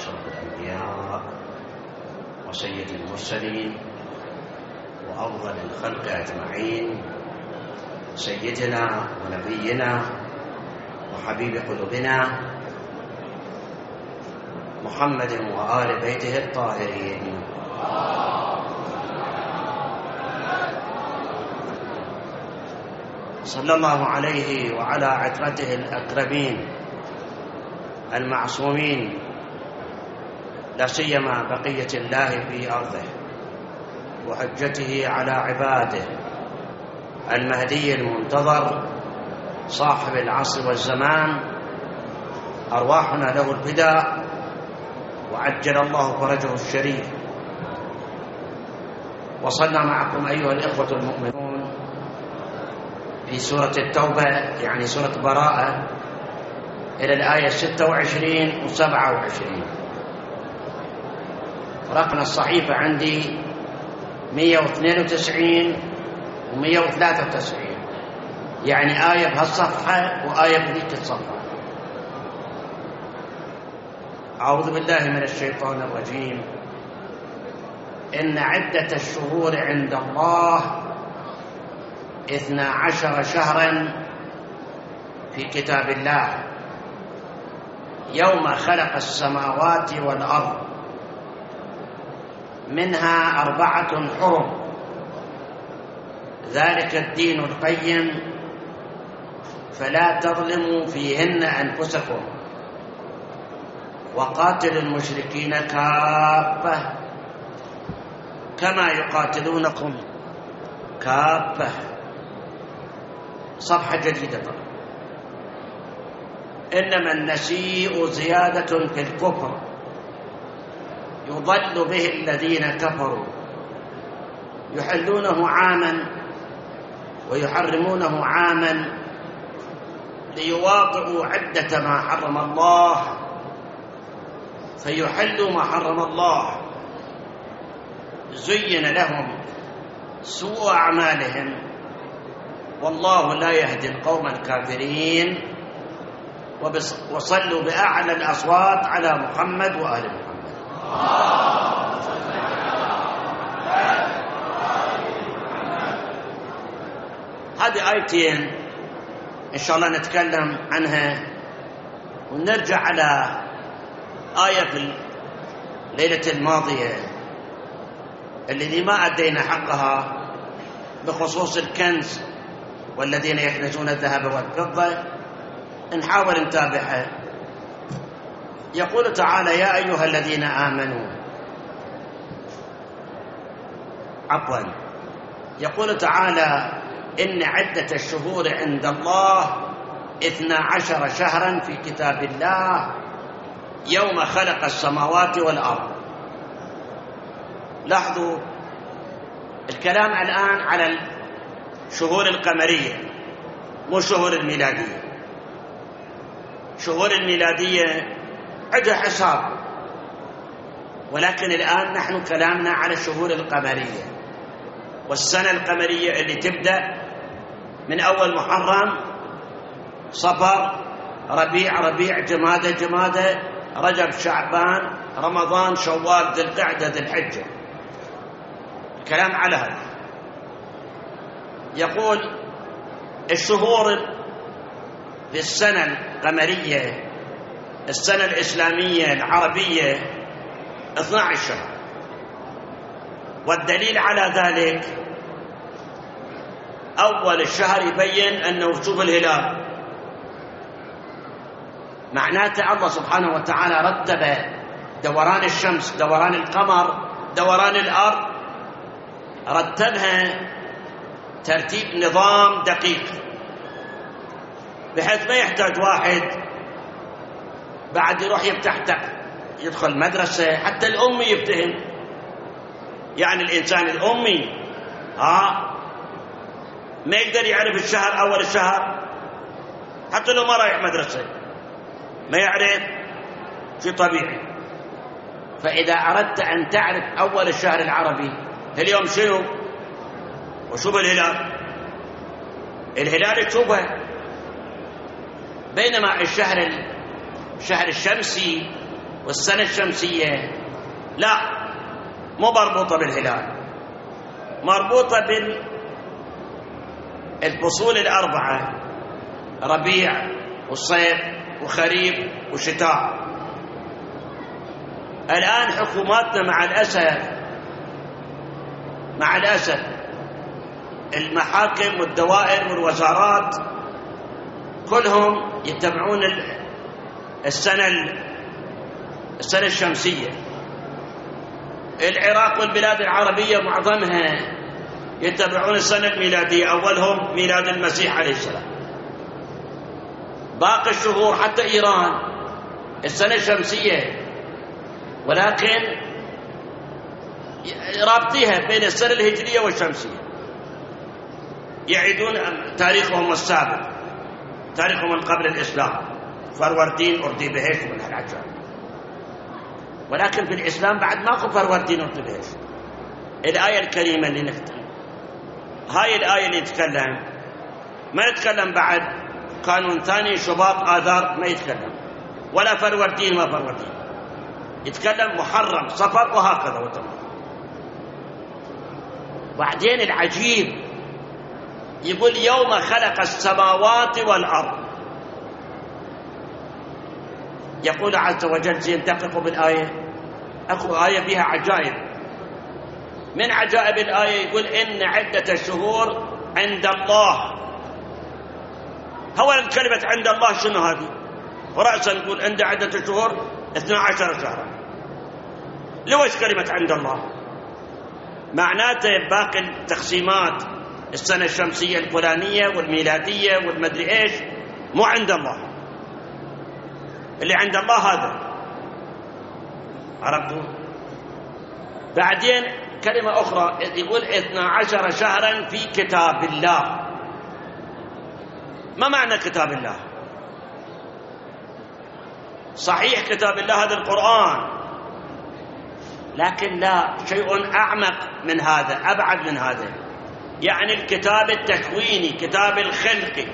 أشرف الأنبياء وسيد المرسلين وأفضل الخلق أجمعين، سيدنا ونبينا وحبيب قلوبنا محمد وآل بيته الطاهرين. صلى الله عليه وعلى عترته الأكرمين المعصومين، لا سيما بقية الله في أرضه وحجته على عباده، المهدي المنتظر صاحب العصر والزمان، أرواحنا له الفداء وعجل الله فرجه الشريف. وصلنا معكم أيها الإخوة المؤمنون في سورة التوبة، يعني سورة براءة، إلى الآية 26 و27. رقم الصحيفة عندي 192 و193، يعني آية بهالصفحة وآية بذيك الصفحة. أعوذ بالله من الشيطان الرجيم. إن عدة الشهور عند الله 12 شهرا في كتاب الله يوم خلق السماوات والأرض، منها 4 حرم، ذلك الدين القيم، فلا تظلموا فيهن أنفسكم، وقاتلوا المشركين كافة كما يقاتلونكم كافة. صفحة جديدة. إنما النسيء زيادة في الكفر يضل به الذين كفروا، يحلونه عاما ويحرمونه عاما ليواطئوا عدة ما حرم الله فيحلوا ما حرم الله. زين لهم سوء أعمالهم والله لا يهدي القوم الكافرين. وصلوا بأعلى الأصوات على محمد وآل محمد. هذه آيتين إن شاء الله نتكلم عنها، ونرجع على آية في الليلة الماضية الذي ما أدينا حقها بخصوص الكنز والذين يكنزون الذهب والفضة. نحاول نتابعها. يقول تعالى: يا أيها الذين آمنوا، يقول تعالى: إن عدة الشهور عند الله 12 شهرا في كتاب الله يوم خلق السماوات والأرض. لاحظوا الكلام الآن على الشهور القمرية مو الشهور الميلادية. شهور الميلادية عندها حساب، ولكن الآن نحن كلامنا على الشهور القمرية، والسنة القمرية اللي تبدأ من أول محرم، صفر، ربيع، جمادى، رجب، شعبان، رمضان، شوال، ذي القعدة، ذي الحجة. الكلام على هذا. يقول الشهور في السنة القمرية، السنة الإسلامية العربية 12 شهر. والدليل على ذلك أول الشهر يبين أنه شوف الهلال، معناته الله سبحانه وتعالى رتب دوران الشمس، دوران القمر، دوران الأرض، رتبها ترتيب نظام دقيق، بحيث ما يحتاج واحد بعد يروح يدخل مدرسة. حتى الأمي يفتهم، يعني الإنسان الأمي ما يقدر يعرف الشهر، أول الشهر، حتى لو ما رايح مدرسة ما يعرف شيء طبيعي. فإذا أردت أن تعرف أول الشهر العربي اليوم شنو، وشوف الهلال تشوفه، بينما الشهر الشمسي والسنة الشمسية لا، مو مربوطة بالهلال، مربوطة بالفصول الأربعة: ربيع وصيف وخريف وشتاء. الآن حكوماتنا مع الأسف المحاكم والدوائر والوزارات كلهم يتبعون السنة الشمسية. العراق والبلاد العربية معظمها يتبعون السنة الميلادية، أولهم ميلاد المسيح عليه السلام. باقي الشهور حتى إيران السنة الشمسية، ولكن رابطيها بين السنة الهجرية والشمسية، يعيدون تاريخهم السابق، تاريخهم من قبل الإسلام، فروردين أرديبهشت من العجاب. ولكن في الإسلام بعد ماكو فروردين أرديبهشت. الآية الكريمة اللي نختم، هاي الآية اللي يتكلم، ما يتكلم بعد قانون ثاني شباط آذار، ما يتكلم ولا فروردين ما فروردين، يتكلم محرم صفر وهكذا وتمام. بعدين العجيب يقول يوم خلق السماوات والأرض. يقول عز وجل زين دققوا بالآية، أكو آية فيها عجائب. من عجائب الآية يقول إن عدة الشهور عند الله. أولا كلمة عند الله شنو هذه؟ ورأسا نقول عند عدة الشهور 12 شهرا. ليش كلمة عند الله؟ معناته باقي التقسيمات السنة الشمسية الفلانية والميلادية والمدري إيش مو عند الله، اللي عند الله هذا. عرفتوا؟ بعدين كلمة أخرى يقول 12 شهرا في كتاب الله. ما معنى كتاب الله؟ صحيح كتاب الله هذا القرآن، لكن لا، شيء أعمق من هذا، أبعد من هذا. يعني الكتاب التكويني، كتاب الخلقي.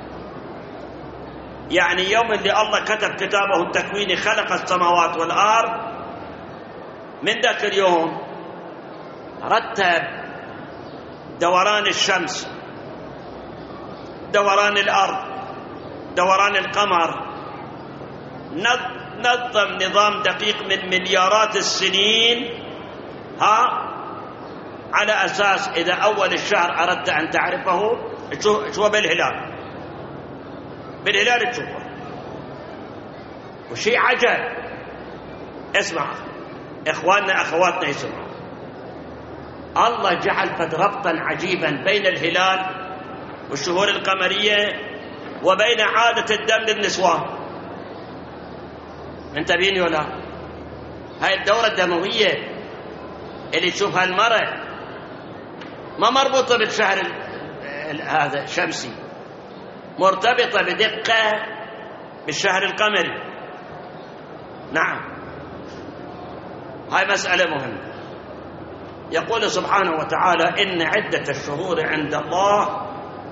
يعني يوم اللي الله كتب كتابه التكويني خلق السماوات والأرض، من ذاك اليوم رتب دوران الشمس، دوران الأرض، دوران القمر، نظم نظام دقيق من مليارات السنين، على أساس إذا أول الشهر أردت أن تعرفه شو بالهلال تشوفه. وشيء عجب، اسمع إخواننا أخواتنا يسمعوا، الله جعل قد ربطا عجيبا بين الهلال والشهور القمرية وبين عادة الدم للنسوان. منتبهين ولا؟ هاي الدورة الدموية اللي تشوفها المرأة ما مربوطة بالشهر هذا الشمسي، مرتبطة بدقة بالشهر القمري. نعم، هاي مسألة مهمة. يقول سبحانه وتعالى إن عدة الشهور عند الله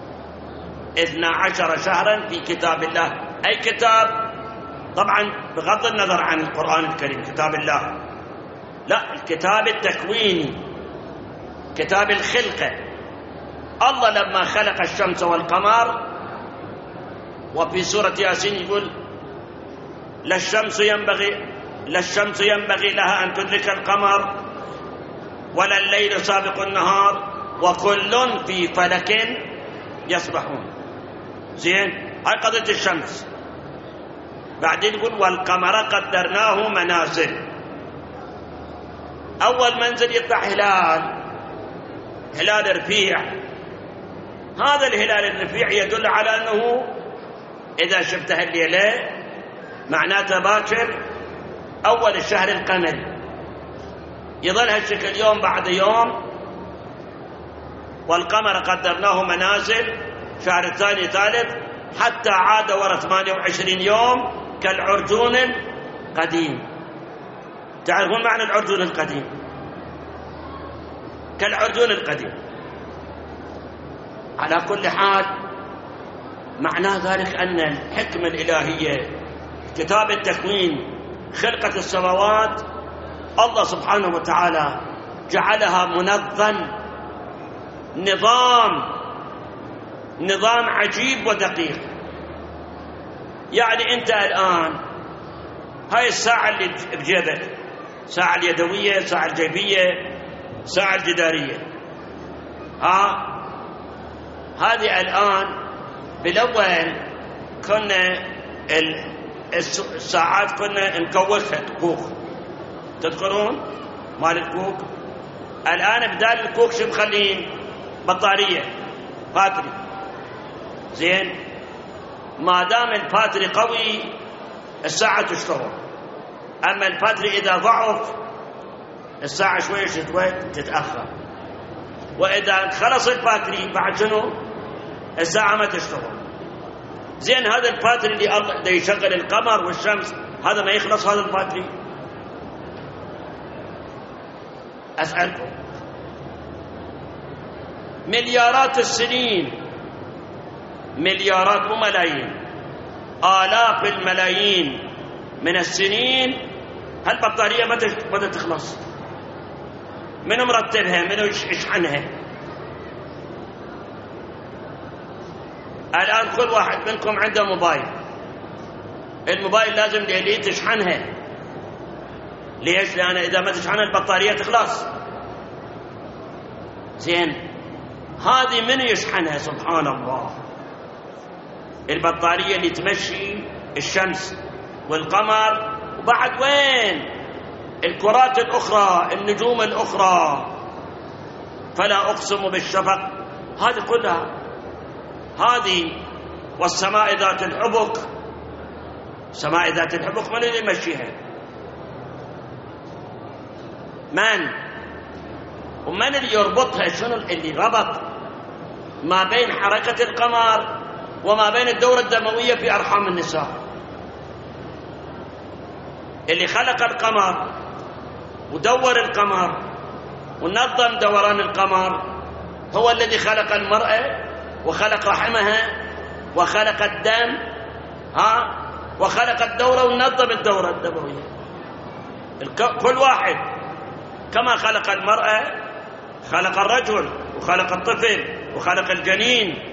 12 شهرا في كتاب الله. أي كتاب؟ طبعا بغض النظر عن القرآن الكريم كتاب الله، لا، الكتاب التكويني، كتاب الخلقة. الله لما خلق الشمس والقمر، وفي سورة ياسين يقول لا الشمس ينبغي لها أن تدرك القمر ولا الليل سابق النهار وكل في فلك يسبحون. زين، هاي قضية الشمس. بعدين يقول والقمر قدرناه منازل. أول منزل يطلع هلال رفيع. هذا الهلال الرفيع يدل على أنه إذا شفته الليلة معناته باكر أول الشهر القمري. يظل هالشكل يوم بعد يوم. والقمر قدرناه منازل، شهر الثاني ثالث، حتى عاد ورا 28 يوم كالعرجون القديم. تعرفون معنى العرجون القديم؟ كالعرجون القديم. على كل حال معنى ذلك أن الحكمة الإلهية، كتاب التكوين خلقة السماوات الله سبحانه وتعالى جعلها منظم، نظام عجيب ودقيق. يعني أنت الآن هاي الساعة اللي بجيبك، ساعة اليدوية، ساعة الجيبية، ساعة الجدارية، هذه الآن بالأول كنا الساعات كنا نكوخها كوخ، تذكرون مال الكوك؟ الآن بدال الكوك شو مخلين؟ بطارية، باتري. زين، ما دام الباتري قوي الساعة تشتغل، أما الباتري إذا ضعف الساعة شوية تتأخر، وإذا خلص الباتري بعد شنو؟ الساعة ما تشتغل. زين، هذا الباتري اللي يشغل القمر والشمس هذا ما يخلص هذا الباتري؟ أسألكم، مليارات السنين، مليارات وملايين، آلاف الملايين من السنين هالبطارية متى تخلص؟ منو مرتبها؟ منو يشحنها؟ الآن كل واحد منكم عنده موبايل، الموبايل لازم ليه تشحنها. ليش؟ لأن إذا ما تشحنها البطارية تخلص. زين، هذه من يشحنها؟ سبحان الله، البطارية اللي تمشي الشمس والقمر، وبعد وين الكرات الأخرى، النجوم الأخرى. فلا أقسم بالشفق، هذه كلها، هذه والسماء ذات الحبك. سماء ذات الحبك من اللي يمشيها؟ من؟ ومن اللي يربطها؟ شنو اللي ربط ما بين حركة القمر وما بين الدورة الدموية في أرحام النساء؟ اللي خلق القمر ودور القمر ونظم دوران القمر هو الذي خلق المرأة وخلق رحمها وخلق الدم، وخلق الدورة ونظم الدورة الدموية. كل واحد كما خلق المرأة خلق الرجل وخلق الطفل وخلق الجنين.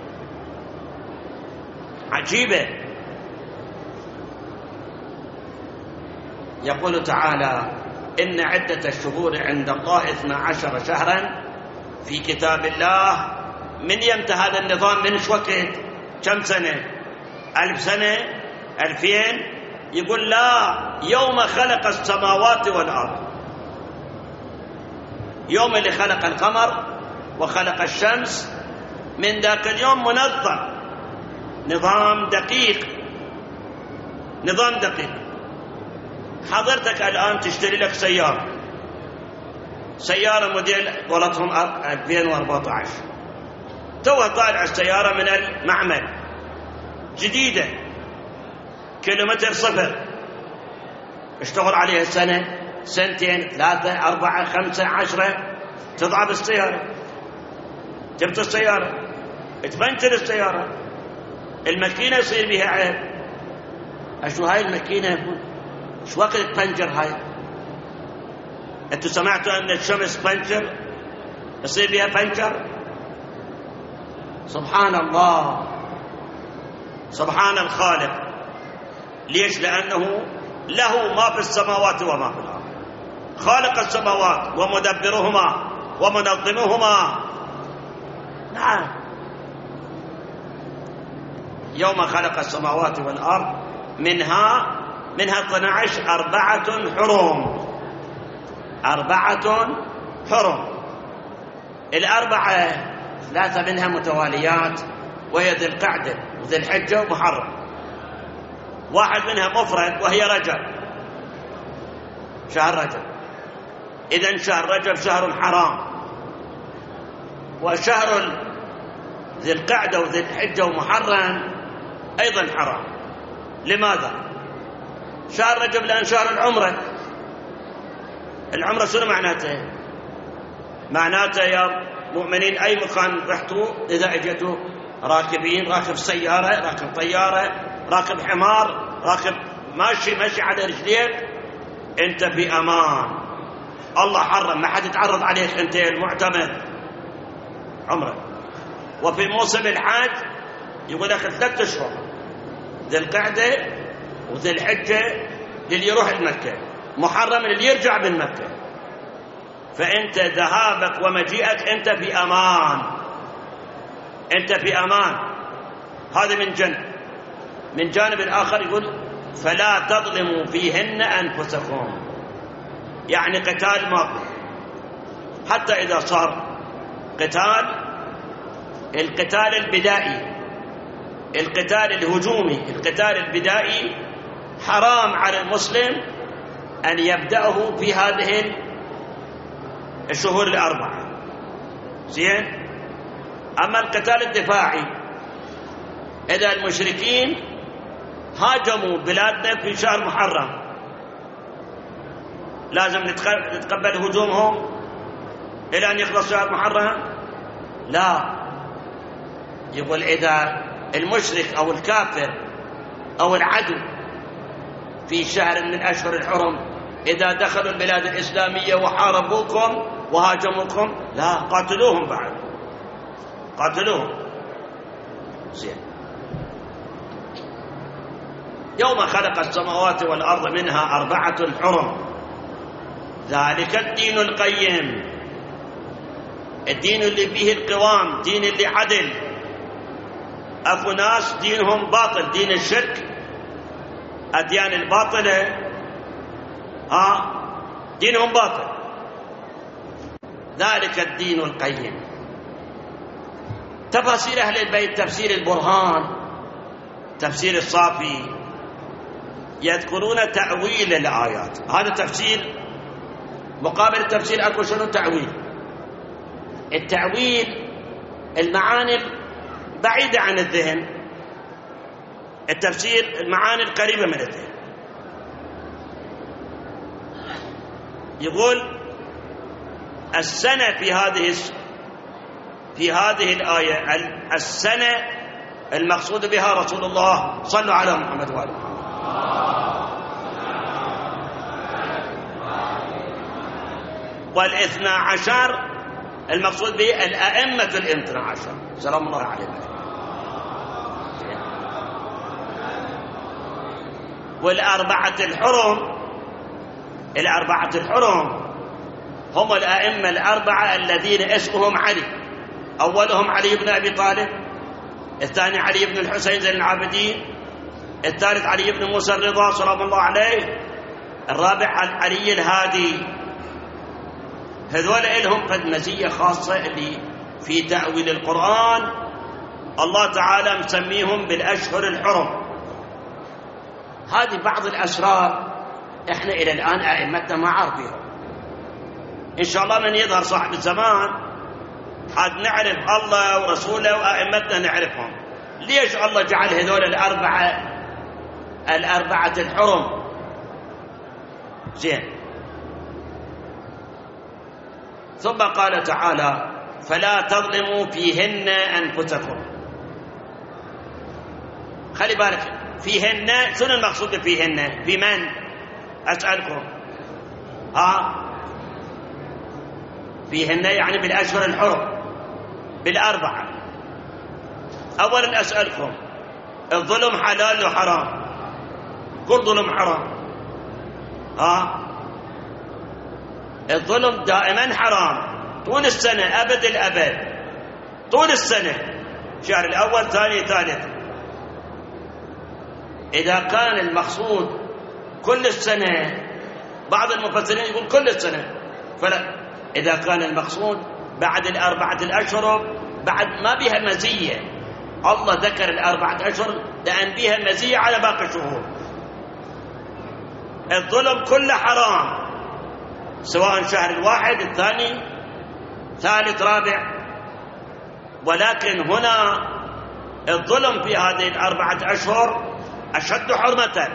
عجيبة. يقول تعالى: إن عدة الشهور عند الله 12 شهرا في كتاب الله. من يمتى هذا النظام؟ من وقت؟ كم سنة؟ 1000 سنة؟ 2000؟ يقول لا، يوم خلق السماوات والأرض، يوم اللي خلق القمر وخلق الشمس، من ذاك اليوم منظم، نظام دقيق، نظام دقيق. حضرتك الآن تشتري لك سيارة موديل ولتهم 2014، توها طالع السيارة من المعمل جديدة، كيلومتر صفر، اشتغل عليها سنة، سنتين، 3، 4، 5، 10، تضعف السيارة. جبت السيارة تبنتر السيارة، الماكينة يصير بها عيب. أشو هاي الماكينة؟ شو وقت تبنجر هاي؟ أنتوا سمعتوا أن الشمس بنجر يصير بها بنجر؟ سبحان الله، سبحان الخالق. ليش؟ لأنه له ما في السماوات وما في الأرض، خالق السماوات ومدبرهما ومنظمهما. نعم، يوم خلق السماوات والأرض منها 12 4 حرم، 4 حرم. الأربعة 3 منها متواليات، وهي ذي القعدة وذي الحجة ومحرم. 1 منها مفرد وهي رجب، شهر رجب. إذن شهر رجب شهر حرام، وشهر ذي القعدة وذي الحجة ومحرم أيضا حرام. لماذا؟ شهر رجب لأن شهر العمرة. العمرة شنو معناته؟ معناته يا مؤمنين أي مكان رحتوا إذا اجتوا راكبين، راكب سيارة، راكب طيارة، راكب حمار، راكب ماشي على رجليك أنت بأمان. الله حرم، ما حد يتعرض عليك، أنت المعتمد عمرك. وفي موسم الحج يقول لك 3 أشهر، ذي القعدة وذي الحجة للي يروح المكة، محرم للي يرجع من مكة. فأنت ذهابك ومجيئك أنت بأمان، أنت بأمان. هذا من جانب. من جانب الآخر يقول فلا تظلموا فيهن أنفسكم، يعني قتال ماكو. حتى إذا صار القتال البدائي، القتال الهجومي، القتال البدائي حرام على المسلم أن يبدأه في هذه الشهور 4. زين. أما القتال الدفاعي، إذا المشركين هاجموا بلادنا في شهر محرم، لازم نتقبل هجومهم إلى أن يخلص شهر محرم؟ لا. يقول إذا المشرك أو الكافر أو العدو في شهر من الأشهر الحرم إذا دخلوا البلاد الإسلامية وحاربوكم وهاجموكم، لا، قاتلوهم بعد، قاتلوهم. زين. يوم خلق السماوات والأرض منها 4 حرم، ذلك الدين القيم، الدين اللي فيه القوام، دين اللي عدل. أكو ناس دينهم باطل، دين الشرك، أديان الباطلة، دينهم باطل. ذلك الدين القيم. تفاسير أهل البيت، تفسير البرهان، تفسير الصافي، يذكرون تأويل الآيات. هذا تفسير مقابل التفسير أكو شنو؟ تأويل. التأويل المعاني بعيدة عن الذهن، التفسير المعاني القريبة من الذهن. يقول السنة في هذه الآية، السنة المقصود بها رسول الله، صلوا على محمد وآله محمد. والإثنى عشر المقصود به الأئمة الإثنى عشر سلام الله عليهم. والأربعة الحرم هم الأئمة الأربعة الذين اسمهم علي. أولهم علي بن أبي طالب، الثاني علي بن الحسين زين العابدين، الثالث علي بن موسى الرضا سلام الله عليه، الرابع علي الهادي. هذول لهم قد مزية خاصة اللي في تأويل القرآن الله تعالى مسميهم بالأشهر الحرم. هذه بعض الأسرار إحنا إلى الآن أئمتنا ما عارفينها. إن شاء الله من يظهر صاحب الزمان حد نعرف الله ورسوله وأئمتنا نعرفهم. ليش الله جعل هذول الأربعة الحرم؟ زين. ثم قال تعالى فلا تظلموا فيهن أنفسكم. خلي بالك، فيهن شنو المقصود فيهن؟ في من؟ أسألكم. فيهن يعني بالأشهر الحرم، بالأربعة. أولا أسألكم، الظلم حلال وحرام؟ كل ظلم حرام. الظلم دائما حرام طول السنة، أبد الأبد، طول السنة، شهر الأول ثاني ثالث. إذا كان المقصود كل السنة، بعض المفسرين يقول كل السنة، فلا. إذا كان المقصود بعد 4 الأشهر، بعد ما بها مزية، الله ذكر 4 أشهر لأن بها مزية على باقي الشهور. الظلم كله حرام، سواء شهر الواحد الثاني ثالث رابع. ولكن هنا الظلم في هذه 4 أشهر أشد حرمة.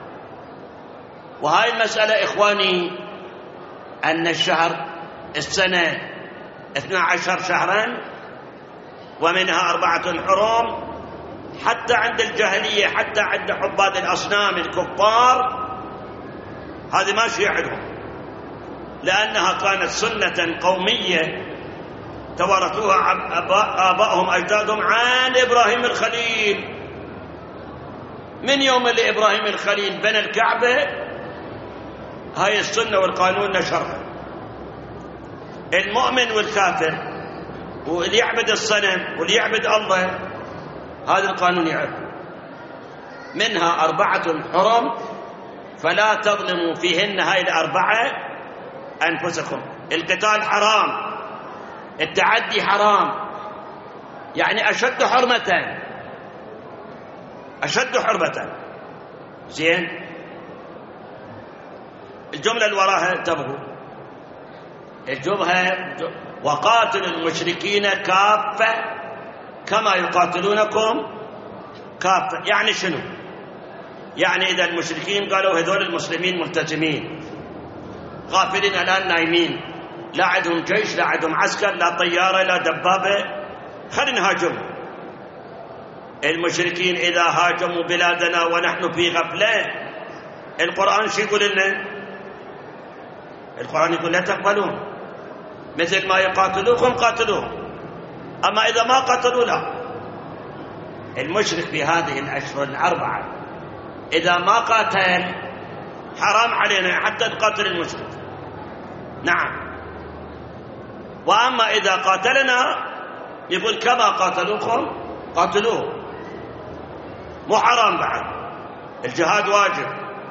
وهاي المسألة إخواني، أن السنة 12 شهرا ومنها 4 حرم، حتى عند الجاهلية، حتى عند عباد الأصنام الكفار، هذه ماشية عندهم، لأنها كانت سنة قومية توارثوها آبائهم أجدادهم عن إبراهيم الخليل. من يوم اللي إبراهيم الخليل بنى الكعبة هاي السنة والقانون نشرها. المؤمن والكافر واللي يعبد الصنم واللي يعبد الله هذا القانون يعرف. منها 4 حرم فلا تظلموا فيهن، هاي ال4 أنفسكم. القتال حرام، التعدي حرام، يعني أشد حرمة، أشد حرمة. زين، الجملة اللي وراها انتبهوا، الجملة وقاتلوا المشركين كافة كما يقاتلونكم كافة. يعني شنو؟ يعني إذا المشركين قالوا هذول المسلمين ملتزمين غافلين الآن نايمين، لا عندهم جيش، لا عندهم عسكر، لا طيارة، لا دبابة، خلينا نهاجمهم. المشركين إذا هاجموا بلادنا ونحن في غفلة، القرآن شو يقول لنا؟ القرآن يقول لا تقبلون، مثل ما يقاتلوكم قاتلوهم، أما إذا ما قاتلوا لا. المشرك في هذه الأشهر ال4 إذا ما قاتل حرام علينا حتى نقاتل المشرك. نعم، وأما إذا قاتلنا يقول كما قاتلوكم قاتلوه، مو حرام بعد، الجهاد واجب.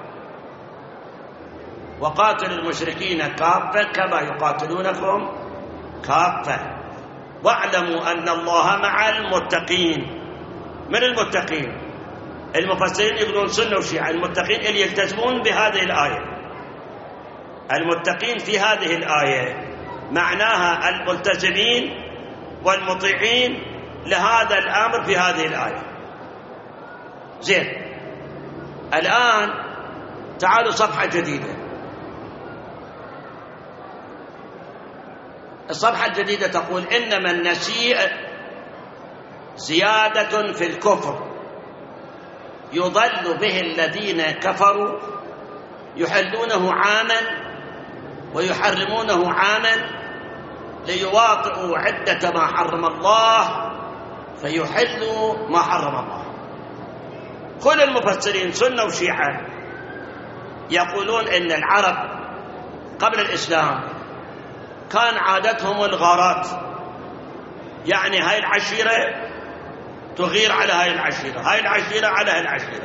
وقاتل المشركين كافة كما يقاتلونكم كافة واعلموا أن الله مع المتقين. من المتقين؟ المفسرين يقولون سنة وشيعة. المتقين اللي يلتزمون بهذه الآية. المتقين في هذه الآية معناها الملتزمين والمطيعين لهذا الأمر في هذه الآية. زين، الآن تعالوا صفحة جديدة. الصفحة الجديدة تقول إنما النسيء زيادة في الكفر يضل به الذين كفروا يحلونه عاما ويحرمونه عاما ليواطئوا عدة ما حرم الله فيحلوا ما حرم الله. كل المفسرين سنة وشيعة يقولون إن العرب قبل الإسلام كان عادتهم الغارات، يعني هاي العشيرة تغير على هاي العشيرة، هاي العشيرة على هاي العشيرة،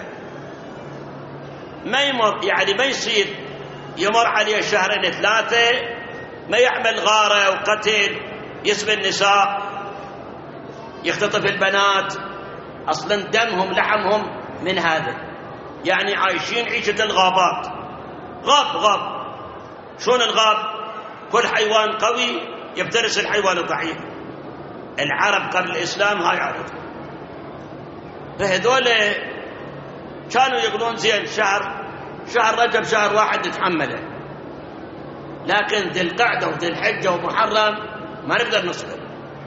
ما يمر، يعني ما يصير يمر عليه 2-3 ما يعمل غارة وقتل، يسبي النساء، يختطف البنات، أصلا دمهم لحمهم من هذا، يعني عايشين عيشة الغابات. غاب شلون الغاب؟ كل حيوان قوي يفترس الحيوان الضعيف. العرب قبل الإسلام هاي عادتهم. فهذول كانوا يقولون زين شهر رجب شهر واحد نتحمله، لكن ذي القعدة وذي الحجة ومحرم ما نقدر نصبر.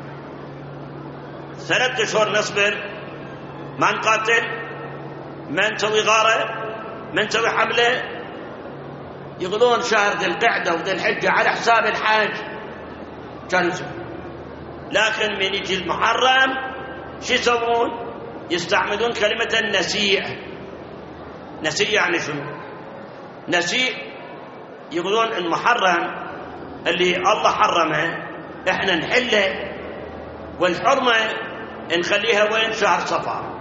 3 أشهر نصبر، ما نقاتل، ما نسوي غارة، ما نسوي حملة. يقولون شهر ذي القعدة وذي الحجة على حساب الحاج كانوا يسوون. لكن من يجي المحرم شو يسوون؟ يستعملون كلمة النسيء. نسيء يعني شنو؟ نسيء يقولون المحرم اللي الله حرمه احنا نحله، والحرمة نخليها وين؟ شهر صفر.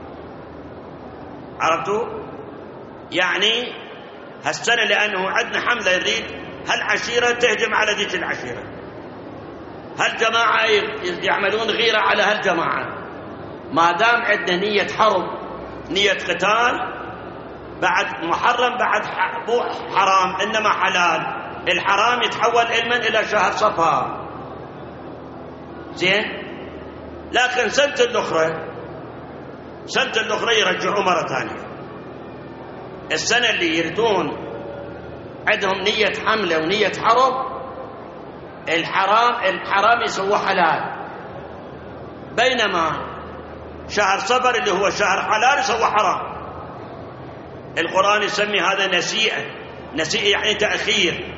عرفتوا؟ يعني هالسنة لأنه عندنا حملة يريد هالعشيرة تهجم على ذيك العشيرة، هالجماعة يعملون غيرة على هالجماعة. ما دام عندنا نية حرب، نية قتال، بعد محرم بعد مو حرام إنما حلال. الحرام يتحول علما إلى شهر صفر. زين، لكن سنة الأخرى يرجعوا مرة ثانية. السنة اللي يردون عندهم نية حملة ونية حرب، الحرام يسوى حلال، بينما شهر صفر اللي هو شهر حلال يسوى حرام. القرآن يسمي هذا نسيئة، نسيئة يعني تأخير،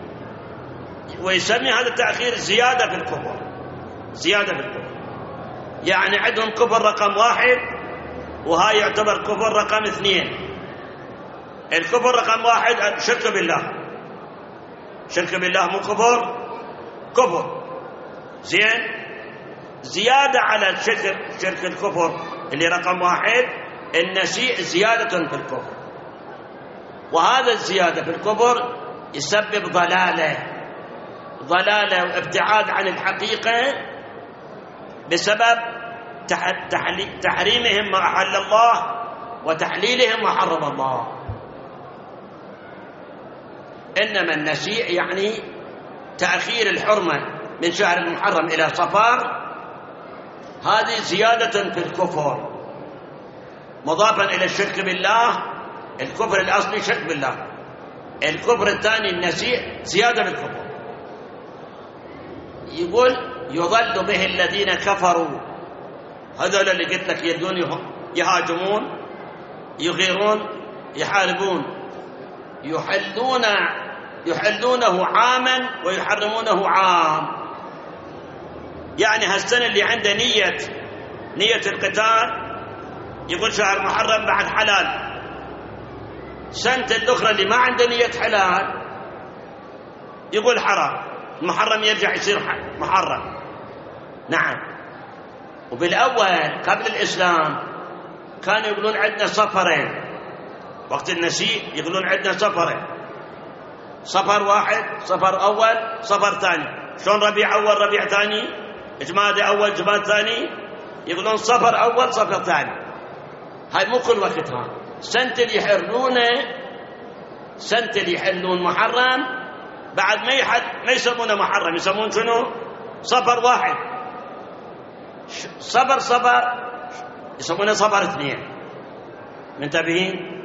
ويسمي هذا التأخير زيادة في الكفر، زيادة في الكفر. يعني عندهم كفر رقم 1 وهاي يعتبر كفر رقم 2. الكفر رقم 1 شرك بالله، شرك بالله مو كفر، كفر زين. زيادة على شرك الكفر اللي رقم 1 النسيء زيادة في الكفر، وهذا الزيادة في الكفر يسبب ضلالة وابتعاد عن الحقيقة بسبب تحريمهم ما أحل الله وتحليلهم ما حرم الله. إنما النسيء يعني تأخير الحرمة من شهر المحرم إلى صفر، هذه زيادة في الكفر مضافا إلى الشرك بالله. الكفر الأصلي شرك بالله، الكفر الثاني النسيء زيادة في الكفر. يقول يضل به الذين كفروا، هذول اللي قلت لك يردون يهاجمون يغيرون يحاربون، يحلونه عاما ويحرمونه عام. يعني هالسنة اللي عنده نية القتال يقول شهر محرم بعد حلال، سنة الأخرى اللي ما عنده نية حلال يقول حرام، المحرم يرجع يصير محرم. نعم. وبالأول قبل الإسلام كانوا يقولون عندنا صفرين، وقت النسيء يقولون عندنا صفرين، صفر واحد، صفر أول، صفر ثاني. شلون ربيع أول ربيع ثاني، جماد أول جماد ثاني، يقولون صفر أول صفر ثاني. هاي مو كل وقتها، سنة اللي يحلون محرم بعد ما يسمونه محرم، يسمون شنو؟ صفر واحد. صفر يسمونه صفر 2. منتبهين؟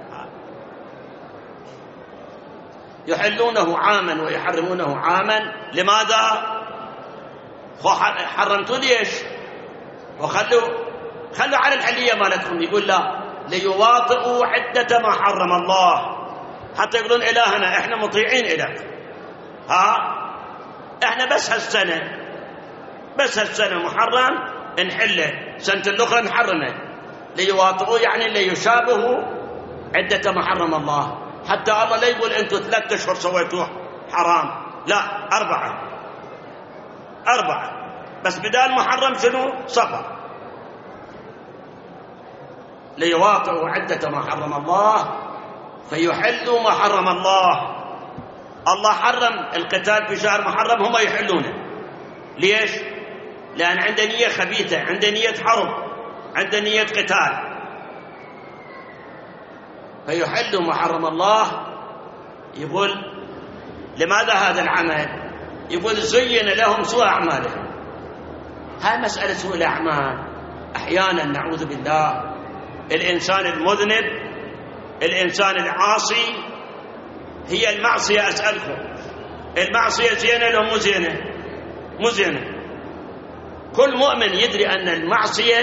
يحلونه عاما ويحرمونه عاما. لماذا؟ حرمتوا ليش؟ وخلوا على الحلية مالتهم. يقول لا، ليواطئوا عدة ما حرم الله، حتى يقولون إلهنا إحنا مطيعين إليك، إحنا بس هالسنة محرم نحله، سنة الأخرى نحرمه. ليواطئوا يعني ليشابهوا عدة ما حرم الله، حتى الله لا يقول أنتوا 3 أشهر سويتوه حرام، لا 4 بس بدال محرم شنو؟ صفر. ليواطئوا عدة ما حرم الله فيحلوا ما حرم الله. الله حرم القتال في شهر محرم، هم يحلونه. ليش؟ لأن عنده نية خبيثة، عنده نية حرب، عنده نية قتال. فيحلوا ما حرم الله. يقول لماذا هذا العمل؟ يقول زين لهم سوء أعمالهم. هاي مسألة سوء الأعمال أحيانا نعوذ بالله، الإنسان المذنب، الإنسان العاصي، هي المعصية. أسألكم، المعصية زينة لو مو زينة؟ مو زينة. كل مؤمن يدري أن المعصية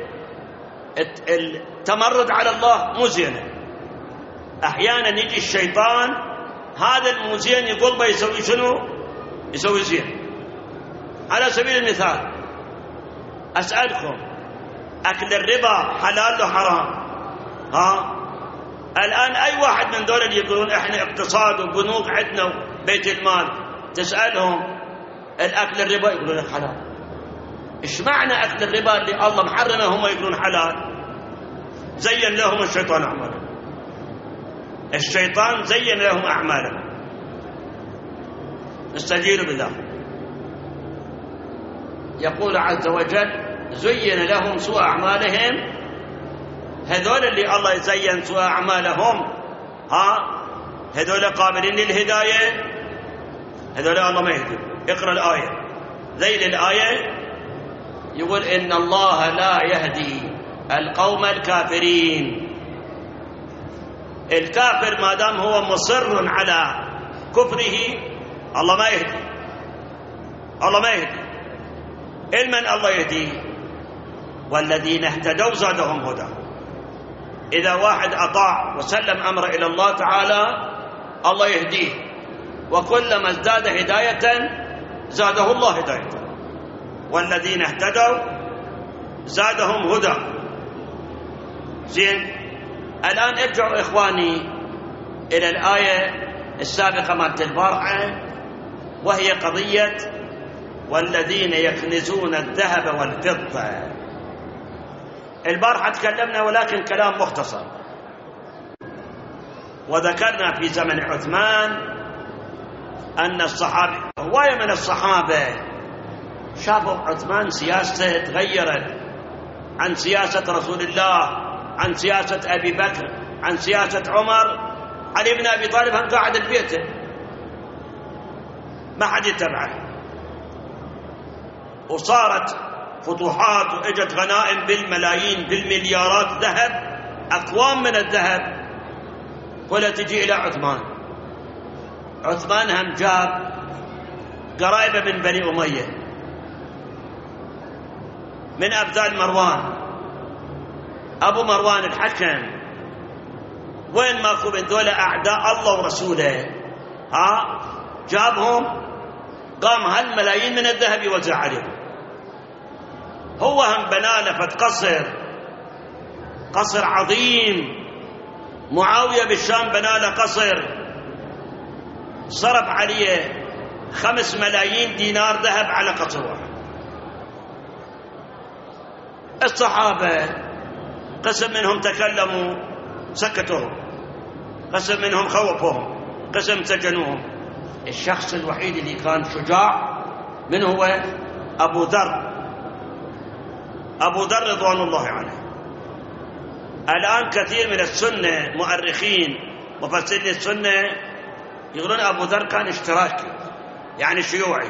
التمرد على الله مو زينة. أحيانا يجي الشيطان هذا المزين يقول ما يسوي شنو؟ يسوي زين. على سبيل المثال أسألكم، أكل الربا حلال ولا حرام؟ الآن أي واحد من دول اللي يقولون إحنا اقتصاد وبنوك عندنا وبيت المال، تسألهم الأكل الربا يقولون لك حلال. إيش معنى أكل الربا اللي الله محرمه هم يقولون حلال؟ زين لهم الشيطان أعمالهم، الشيطان زين لهم أعمالهم. نستجير بالله. يقول عز وجل زين لهم سوء أعمالهم. هذول اللي الله يزين سوء أعمالهم هذول قابلين للهداية؟ هذول الله ما يهدي. اقرأ الآية، ذيل الآية يقول إن الله لا يهدي القوم الكافرين. الكافر ما دام هو مصر على كفره الله ما يهدي، الله ما يهدي. المن الله يهديه؟ والذين اهتدوا زادهم هدى. إذا واحد أطاع وسلم أمره إلى الله تعالى الله يهديه، وكلما ازداد هداية زاده الله هداية. والذين اهتدوا زادهم هدى. زين، الآن ارجعوا إخواني إلى الآية السابقة مالت البارحة، وهي قضية والذين يكنزون الذهب والفضة. البارحة تكلمنا ولكن كلام مختصر، وذكرنا في زمن عثمان أن الصحابة هواية من الصحابة شافوا عثمان سياسته تغيرت عن سياسة رسول الله، عن سياسة أبي بكر، عن سياسة عمر. علي بن أبي طالب هم قاعد ببيته ما حد يتبعه، وصارت فتوحات وإجت غنائم بالملايين بالمليارات ذهب، أكوام من الذهب كلها تجي إلى عثمان. عثمان هم جاب قرايبه من بني أمية، من أبدال مروان، أبو مروان الحكم. وين ماكو من ذولا أعداء الله ورسوله جابهم، قام هالملايين من الذهب يوزع عليهم. هو هم بناله قصر عظيم. معاوية بالشام بناله قصر صرف عليه 5 ملايين دينار ذهب على قصر واحد. الصحابة قسم منهم تكلموا سكتوهم، قسم منهم خوفوهم، قسم سجنوهم. الشخص الوحيد اللي كان شجاع من هو؟ أبو ذر رضوان الله عليه. الآن كثير من السنة مؤرخين مفسرين السنة يقولون أبو ذر كان اشتراكي، يعني شيوعي.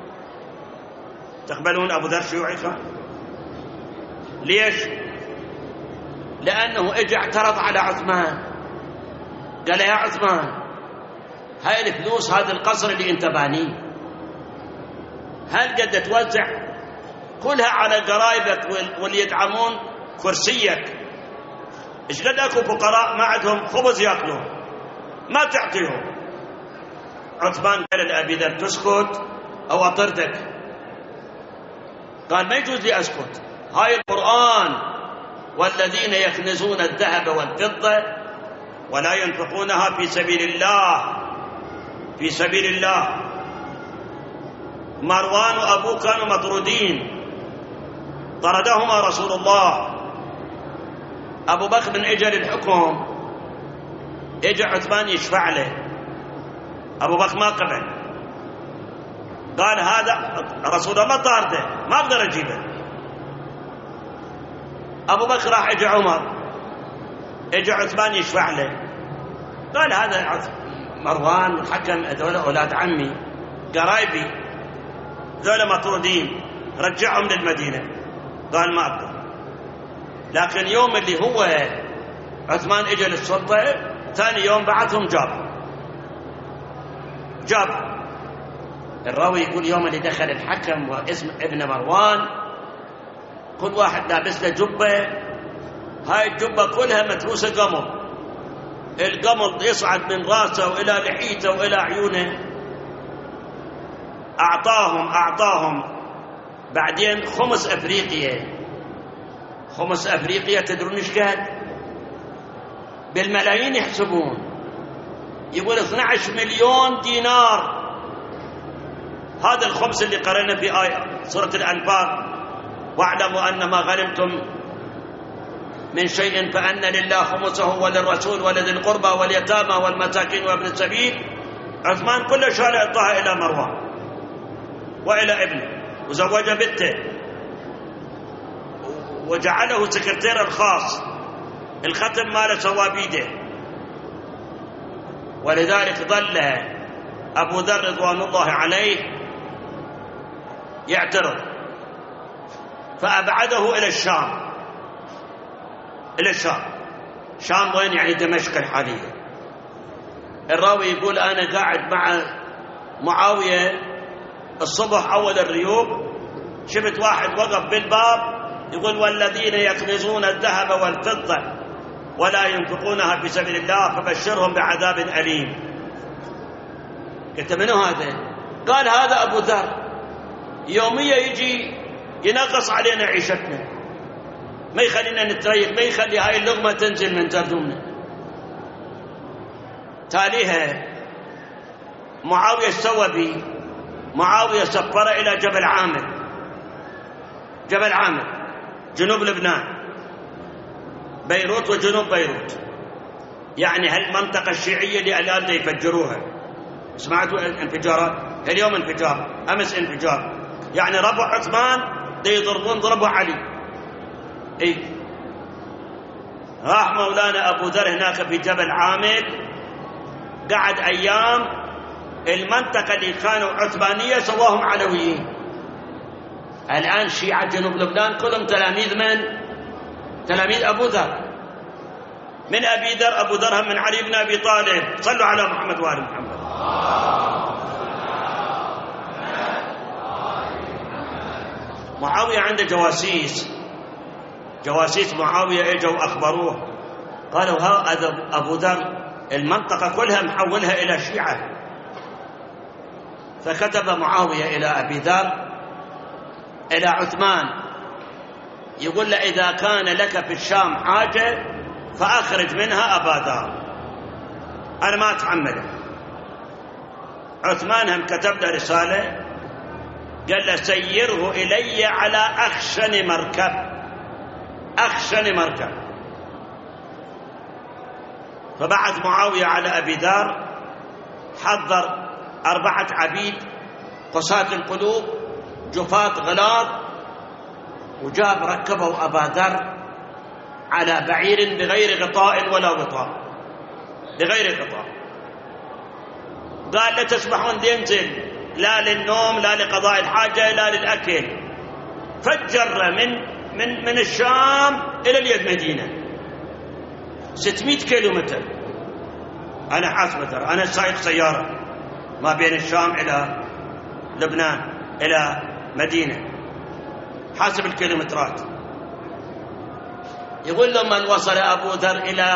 تقبلون أبو ذر شيوعي كان؟ ليش؟ لأنه اجى اعترض على عثمان، قال يا عثمان هاي الفلوس، هذا القصر اللي انت بانيه، هل قد توزع كلها على قرايبك واللي يدعمون كرسيك؟ ايش قد اكو فقراء ما عندهم خبز ياكلون، ما تعطيهم؟ عثمان قال لأبي ذر تسكت او اطردك؟ قال ما يجوز لي اسكت، هاي القرآن والذين يكنزون الذهب والفضة ولا ينفقونها في سبيل الله. مروان وأبوه كانوا مطرودين، طردهما رسول الله. أبو بكر من إجا للحكم، إجا عثمان يشفع له، أبو بكر ما قبل، قال هذا رسول الله طارده ما أقدر أجيبه. أبو بكر راح إجا عمر، إجا عثمان يشفع له، قال هذا مروان والحكم هذول أولاد عمي قرايبي، ذولا مطرودين، رجعهم للمدينة. قال ما أقدر. لكن يوم اللي هو عثمان إجا للسلطة، ثاني يوم بعثهم جاب. الراوي يقول يوم اللي دخل الحكم واسم ابن مروان، كل واحد لابس له جبة، هاي الجبة كلها متروسة قمل، القمل يصعد من راسه وإلى لحيته وإلى عيونه. أعطاهم بعدين خمس أفريقيا تدرون إيش قد؟ بالملايين يحسبون، يقول 12 مليون دينار. هذا الخمس اللي قرأنا في آية سورة الأنفال، واعلموا أن ما غنمتم من شيء فأن لله خمسه وللرسول ولذي القربى واليتامى والمساكين وابن السبيل. عثمان كل شيء أعطاها إلى مروان وإلى ابنه، وزوج بنته، وجعله سكرتير الخاص، الختم ماله سوا بيده. ولذلك ظل أبو ذر رضوان الله عليه يعترض، فأبعده إلى الشام. شام وين؟ يعني دمشق الحالية. الراوي يقول أنا قاعد مع معاوية الصبح أول الريوب، شفت واحد وقف بالباب يقول والذين يكنزون الذهب والفضة ولا ينفقونها في سبيل الله فبشرهم بعذاب أليم. قلت منو هذا؟ قال هذا أبو ذر، يوميا يجي ينقص علينا عيشتنا، ما يخلينا نتريق، ما يخلي هاي اللقمة تنزل من تردمنا. تاليها معاوية سوى به، معاوية سفر إلى جبل عامر، جبل عامر جنوب لبنان، بيروت وجنوب بيروت، يعني هالمنطقة الشيعية اللي الآن يفجروها. سمعتوا انفجارات؟ اليوم انفجار، أمس انفجار، يعني ربع عثمان يضربون ضربوا علي. إيه، راح مولانا أبو ذر هناك في جبل عامر، قعد أيام. المنطقة اللي كانوا عثمانية سواهم علويين. الآن شيعة جنوب لبنان كلهم تلاميذ من؟ تلاميذ أبو ذر. من أبي ذر، أبو ذر من علي بن أبي طالب. صلوا على محمد وآل محمد. معاوية عنده جواسيس معاوية اجوا أخبروه، قالوا هذا أبو ذر المنطقة كلها محولها إلى شيعة. فكتب معاوية إلى أبي ذر إلى عثمان يقول له إذا كان لك في الشام حاجة فأخرج منها أبا ذر، أنا ما أتحمله. عثمان هم كتب له رسالة قال له سيره إلي على أخشن مركب. فبعث معاوية على أبي ذر، حضر 4 عبيد قساة القلوب جفاة غلاظ، وجاب ركبوا أبا ذر على بعير بغير غطاء ولا وطاء، بغير غطاء. قال لا تسمحون ينزل لا للنوم لا لقضاء الحاجة لا للأكل. فجر من الشام إلى المدينة 600 كيلومتر. أنا حاسبة، أنا سائق سيارة ما بين الشام إلى لبنان إلى مدينة، حاسب الكيلومترات. يقول لما وصل أبو ذر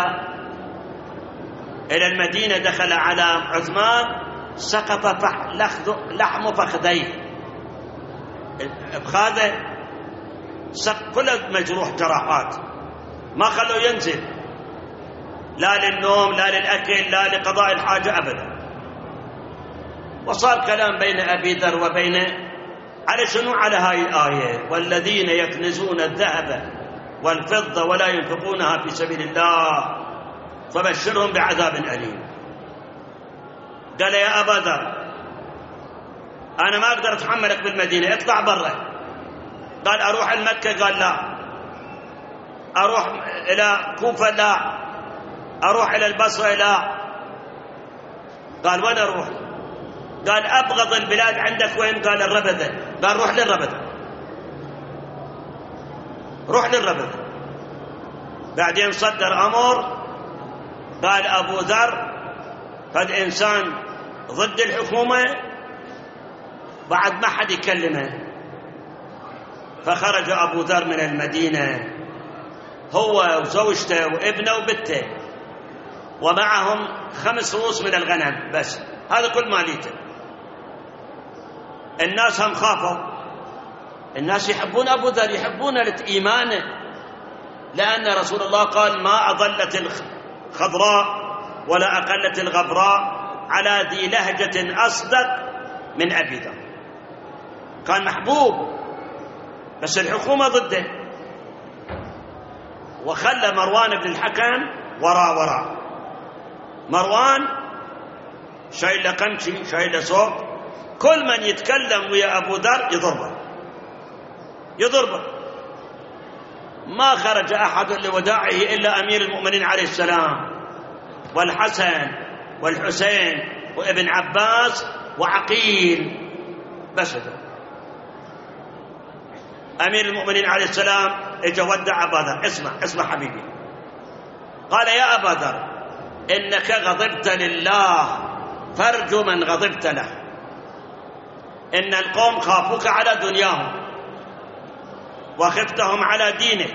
إلى المدينة دخل على عثمان، سقط لحم فخذيه، بخاذه كله مجروح جراحات، ما خلوا ينزل لا للنوم لا للأكل لا لقضاء الحاجة أبدا. وصار كلام بين أبي ذر وبينه على شنو؟ على هاي الآية والذين يكنزون الذهب والفضة ولا ينفقونها في سبيل الله فبشرهم بعذاب أليم. قال يا أبا ذر أنا ما أقدر أتحملك بالمدينة، اطلع برا. قال أروح المكة؟ قال لا. أروح إلى كوفة؟ لا. أروح إلى البصرة؟ لا. قال وين أروح؟ قال أبغض البلاد عندك وين؟ قال الربذة. قال روح للربذة، روح للربذة. بعدين صدر أمر، قال أبو ذر قد إنسان ضد الحكومة بعد ما حد يكلمه. فخرج أبو ذر من المدينة هو وزوجته وابنه وبنته، ومعهم 5 رؤوس من الغنم بس، هذا كل ماليته. الناس هم خافوا، الناس يحبون أبو ذر، يحبون إيمانه، لأن رسول الله قال ما أضلت الخضراء ولا أقلت الغبراء على ذي لهجة أصدق من أبي ذر. كان محبوب، بس الحكومة ضده، وخلى مروان بن الحكم وراء مروان شايل له قمشي شايل له صوت، كل من يتكلم ويا أبو ذر يضربه. ما خرج أحد لوداعه إلا أمير المؤمنين عليه السلام والحسن والحسين وابن عباس وعقيل، بس هذا. أمير المؤمنين عليه السلام اجى ودع أبا ذر. اسمع حبيبي، قال يا أبا ذر إنك غضبت لله فارجو من غضبت له، إن القوم خافوك على دنياهم وخفتهم على دينك،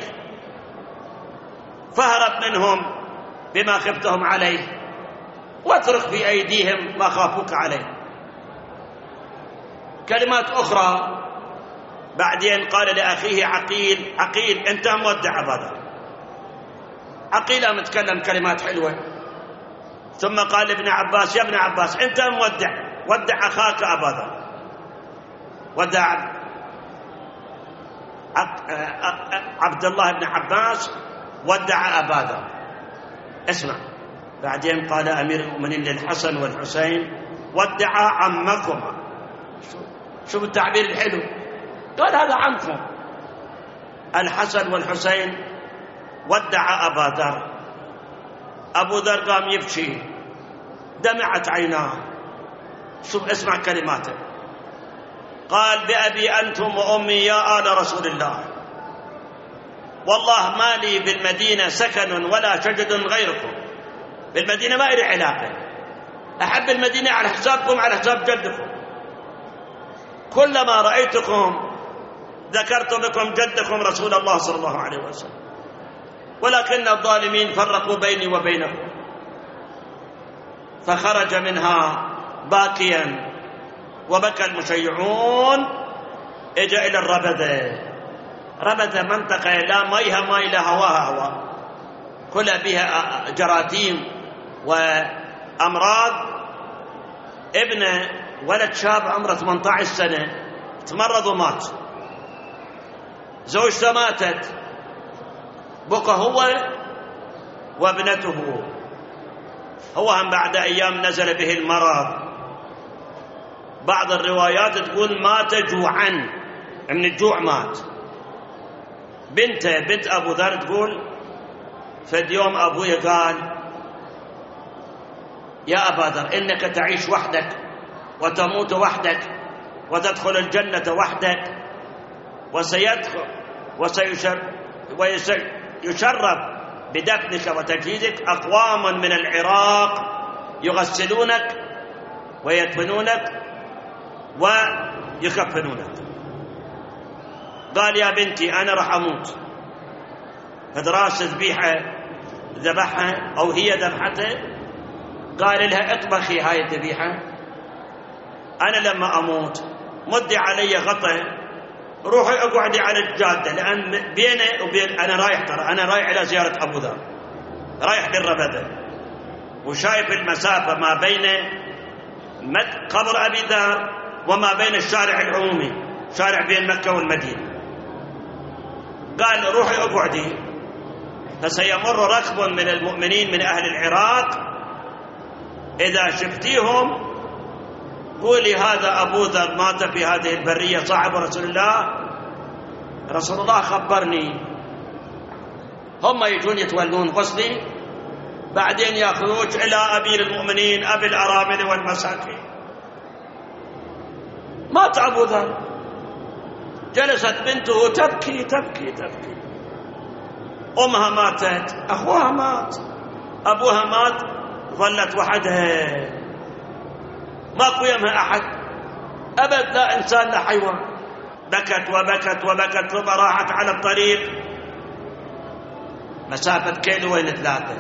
فاهرب منهم بما خفتهم عليه، واترك في أيديهم ما خافوك عليه. كلمات أخرى بعدين قال لأخيه عقيل: عقيل أنت مودع أبا ذر. عقيل متكلم كلمات حلوة، ثم قال لابن عباس: يا ابن عباس أنت ودع أخاك أبا ذر. ودع عبد الله بن عباس ودع أبا ذر. اسمع، بعدين قال أمير المؤمنين للحسن والحسين: ودع عمكما. شوف التعبير الحلو، قال هذا عمكم. الحسن والحسين ودع أبا ذر. أبو ذر قام يبكي، دمعت عيناه. شوف اسمع كلماته، قال: بأبي أنتم وأمي يا آل رسول الله، والله ما لي بالمدينة سكن ولا شجد غيركم. بالمدينة ما لي علاقة، أحب المدينة على حسابكم، على حساب جدكم. كلما رأيتكم ذكرت بكم جدكم رسول الله صلى الله عليه وسلم، ولكن الظالمين فرقوا بيني وبينكم. فخرج منها باكيا وبكى المشيعون. اجا إلى الربذة. ربذة منطقة لا ميها ماي لا هواها هواء، كلها بها جراثيم وأمراض. ابنه ولد شاب عمره 18 سنة تمرض ومات. زوجته ماتت، بقى هو وابنته. هو هم بعد أيام نزل به المرض. بعض الروايات تقول مات جوعا، من الجوع مات. بنته بنت أبو ذر تقول: فد يوم أبوي قال: يا أبا ذر إنك تعيش وحدك وتموت وحدك وتدخل الجنة وحدك، وسيشرف بدفنك وتجهيزك أقوام من العراق يغسلونك ويدفنونك ويكفنونك. قال: يا بنتي أنا راح أموت. فدراس ذبيحة ذبحها أو هي ذبحته، قال لها: اطبخي هاي الذبيحة، أنا لما أموت مدي علي غطاء، روحي اقعدي على الجادة، لأن بيني وبين أنا رايح إلى زيارة أبو ذر، رايح للربذة، وشايف المسافة ما بين قبر أبي ذر وما بين الشارع العمومي، شارع بين مكة والمدينة. قال: روحي اقعدي، فسيمر ركب من المؤمنين من أهل العراق، إذا شفتيهم قولي هذا أبو ذر مات في هذه البرية صاحب رسول الله. رسول الله خبرني. هم يجون يتولون غسلي، بعدين يأخذوك إلى أمير المؤمنين أبي الأرامل والمساكين. مات أبو ذر. جلست بنته تبكي تبكي تبكي. أمها ماتت، أخوها مات، أبوها مات، ظلت وحدها، ماكو يمها أحد أبد، لا إنسان لا حيوان. بكت وبكت وبكت، ثم راحت على الطريق مسافة كيلوين 3.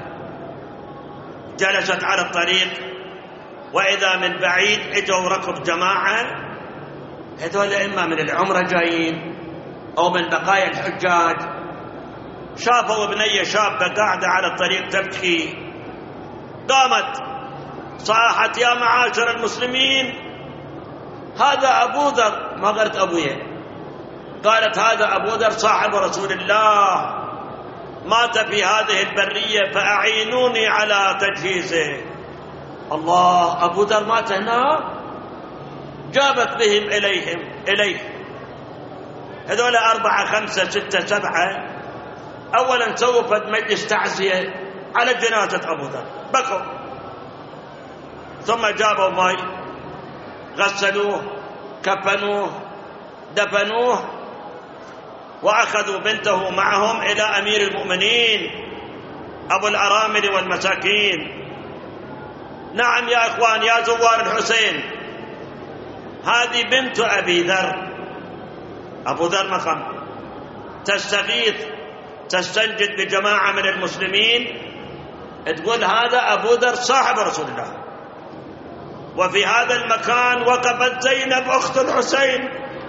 جلست على الطريق، وإذا من بعيد اجوا ركب جماعة، هذول إما من العمرة جايين أو من بقايا الحجاج. شافوا بنية شابة قاعدة على الطريق تبكي، قامت صاحت: يا معاشر المسلمين، هذا أبو ذر. ما قالت أبويا، قالت: هذا أبو ذر صاحب رسول الله، مات في هذه البرية، فأعينوني على تجهيزه. الله، أبو ذر مات هنا. جابت بهم إليه. هذول 4 5 6 7. أولا سووا مجلس تعزية على جنازة أبو ذر، بكوا، ثم جابوا ماء غسلوه كفنوه دفنوه، وأخذوا بنته معهم إلى أمير المؤمنين أبو الأرامل والمساكين. نعم يا إخوان، يا زوار الحسين، هذه بنت أبي ذر. أبو ذر مقام تستغيث تستنجد بجماعة من المسلمين، تقول هذا أبو ذر صاحب رسول الله. وفي هذا المكان وقفت زينب أخت الحسين،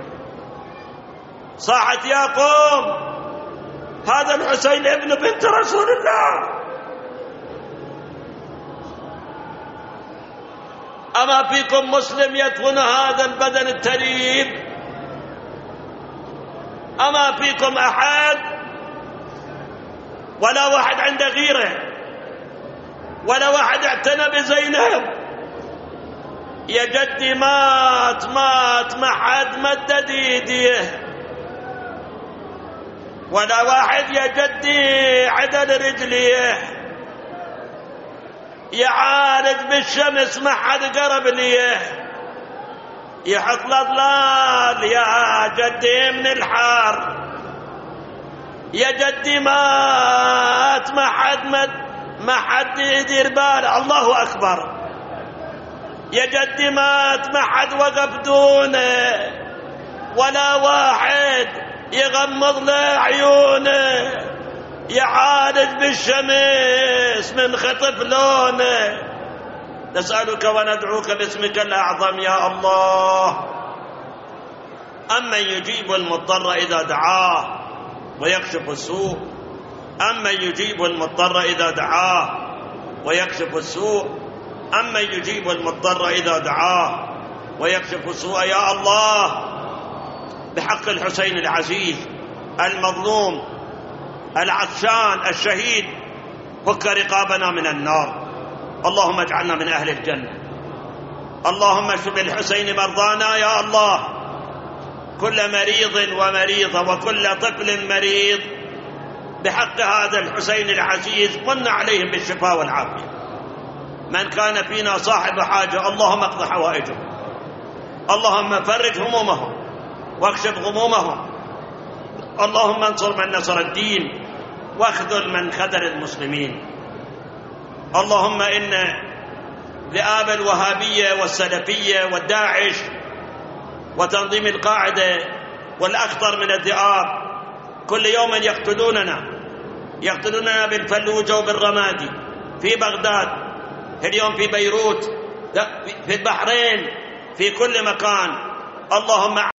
صاحت يا قوم هذا الحسين ابن بنت رسول الله، أما فيكم مسلم يدفن هذا البدن التريب؟ أما فيكم أحد؟ ولا واحد عنده غيره، ولا واحد اعتنى بزينب. يا جدي مات ما حد مدد يديه، ولا واحد يا جدي عدل رجليه، يعالج بالشمس ما حد قرب ليه، يحط الاضلال يا جدي من الحار. يا جدي مات ما حد يدير باله. الله أكبر. يا جدي مات ما حد وقف دونه، ولا واحد يغمض له عيونه، يعالج بالشمس من خطف لونه. نسألك وندعوك باسمك الأعظم يا الله. أمن يجيب المضطر إذا دعاه ويكشف السوء، أمن يجيب المضطر إذا دعاه ويكشف السوء، أمن يجيب المضطر إذا دعاه ويكشف السوء. يا الله بحق الحسين العزيز المظلوم العطشان الشهيد، فك رقابنا من النار. اللهم اجعلنا من أهل الجنة. اللهم اشف بالحسين مرضانا يا الله، كل مريض ومريضة وكل طفل مريض، بحق هذا الحسين العزيز من عليهم بالشفاء والعافية. من كان فينا صاحب حاجة اللهم اقض حوائجهم، اللهم فرج همومهم واكشف غمومهم، اللهم انصر من نصر الدين واخذل من خذل المسلمين. اللهم إن ذئاب الوهابية والسلفية والداعش وتنظيم القاعدة والأخطر من الذئاب كل يوم يقتلوننا بالفلوجة وبالرمادي، في بغداد، اليوم في بيروت، في البحرين، في كل مكان. اللهم